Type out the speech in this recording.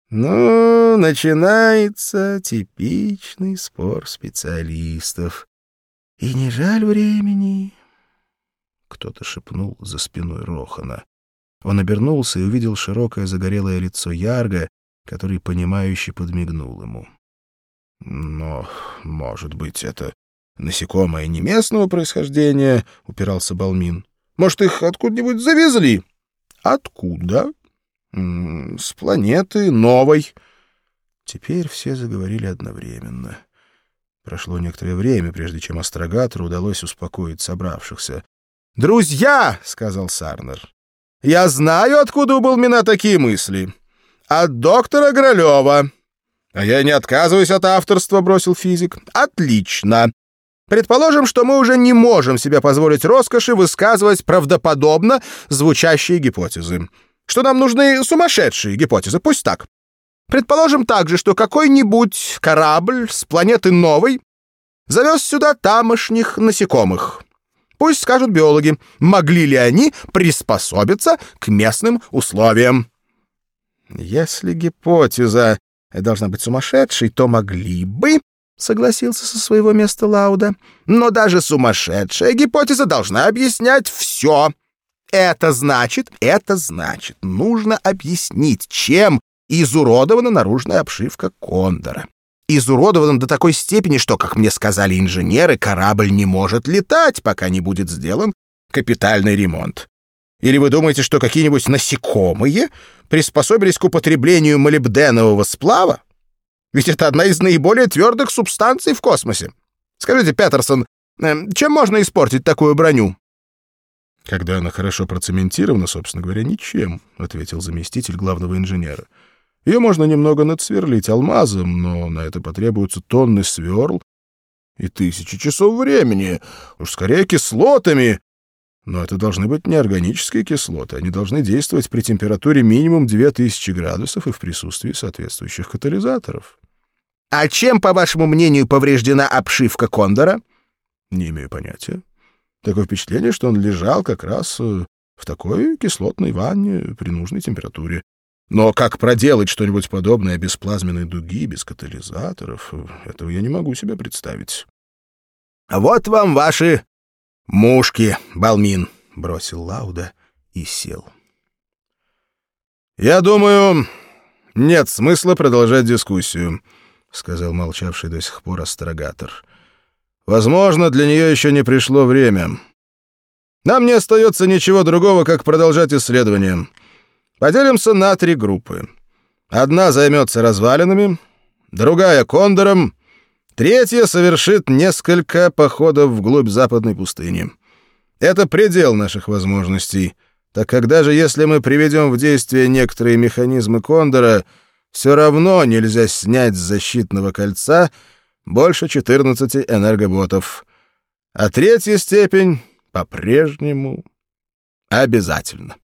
Ну, начинается типичный спор специалистов. И не жаль времени. Кто-то шепнул за спиной Рохана. Он обернулся и увидел широкое загорелое лицо Ярга, который понимающе подмигнул ему. «Но, может быть, это насекомое не местного происхождения?» — упирался Балмин. «Может, их откуда-нибудь завезли?» «Откуда?» «С планеты новой». Теперь все заговорили одновременно. Прошло некоторое время, прежде чем астрогатору удалось успокоить собравшихся. «Друзья!» — сказал Сарнер. «Я знаю, откуда у Балмина такие мысли. От доктора Гролева». «А я не отказываюсь от авторства», — бросил физик. «Отлично. Предположим, что мы уже не можем себе позволить роскоши высказывать правдоподобно звучащие гипотезы. Что нам нужны сумасшедшие гипотезы, пусть так. Предположим также, что какой-нибудь корабль с планеты новой завез сюда тамошних насекомых. Пусть скажут биологи, могли ли они приспособиться к местным условиям». «Если гипотеза должна быть сумасшедшей, то могли бы», — согласился со своего места Лауда. «Но даже сумасшедшая гипотеза должна объяснять все. Это значит, нужно объяснить, чем изуродована наружная обшивка Кондора. Изуродована до такой степени, что, как мне сказали инженеры, корабль не может летать, пока не будет сделан капитальный ремонт. Или вы думаете, что какие-нибудь насекомые приспособились к употреблению молибденового сплава? Ведь это одна из наиболее твердых субстанций в космосе. Скажите, Петерсон, чем можно испортить такую броню?» «Когда она хорошо процементирована, собственно говоря, ничем», — ответил заместитель главного инженера. «Ее можно немного надсверлить алмазом, но на это потребуются тонны сверл и 1000 часов времени, уж скорее кислотами. Но это должны быть неорганические кислоты, они должны действовать при температуре минимум 2000 градусов и в присутствии соответствующих катализаторов». «А чем, по вашему мнению, повреждена обшивка Кондора?» «Не имею понятия. Такое впечатление, что он лежал как раз в такой кислотной ванне при нужной температуре. Но как проделать что-нибудь подобное без плазменной дуги, без катализаторов, этого я не могу себе представить». «Вот вам ваши мушки, Балмин», — бросил Лауда и сел. «Я думаю, нет смысла продолжать дискуссию», — сказал молчавший до сих пор астрогатор. «Возможно, для нее еще не пришло время. Нам не остается ничего другого, как продолжать исследование. Поделимся на 3 группы. Одна займется развалинами, другая — Кондором, третья совершит несколько походов вглубь западной пустыни. Это предел наших возможностей, так как даже если мы приведем в действие некоторые механизмы Кондора, все равно нельзя снять с защитного кольца больше 14 энергоботов. А 3-я степень по-прежнему обязательно».